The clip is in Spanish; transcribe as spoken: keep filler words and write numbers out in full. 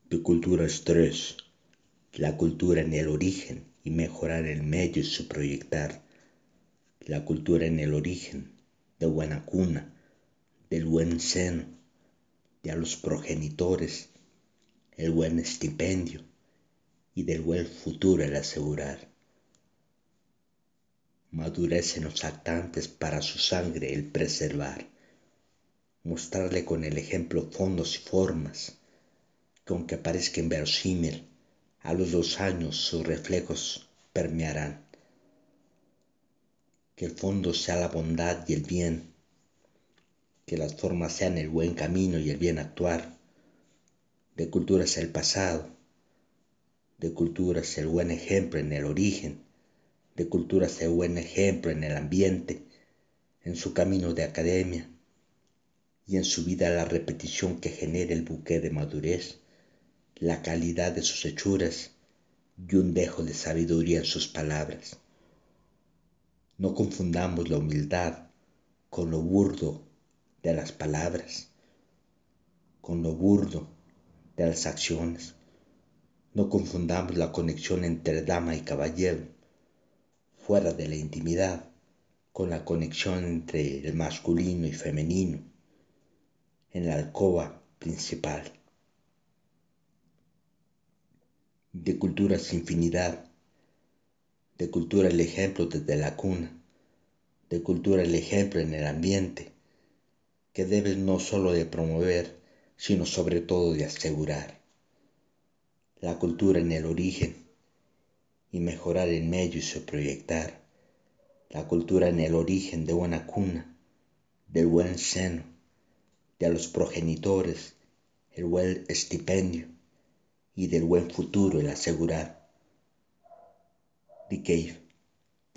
de cultura tres, la cultura en el origen y mejorar el medio y su proyectar, la cultura en el origen, de buena cuna, del buen seno, de a los progenitores, el buen estipendio y del buen futuro el asegurar. Madurez en los actantes para su sangre el preservar, mostrarle con el ejemplo fondos y formas, que aunque parezca inverosímil, a los dos años sus reflejos permearán. Que el fondo sea la bondad y el bien, que las formas sean el buen camino y el bien actuar. De cultura es el pasado, de cultura es el buen ejemplo en el origen, de cultura es el buen ejemplo en el ambiente, en su camino de academia y en su vida la repetición que genera el buque de madurez, la calidad de sus hechuras y un dejo de sabiduría en sus palabras. No confundamos la humildad con lo burdo de las palabras, con lo burdo de las acciones. No confundamos la conexión entre dama y caballero, fuera de la intimidad, con la conexión entre el masculino y femenino, en la alcoba principal. De cultura es infinidad, de cultura el ejemplo desde la cuna, de cultura el ejemplo en el ambiente, que debes no solo de promover, sino sobre todo de asegurar. La cultura en el origen y mejorar el medio y su proyectar. La cultura en el origen de buena cuna, del buen seno, de a los progenitores, el buen estipendio y del buen futuro el asegurar. The Cave.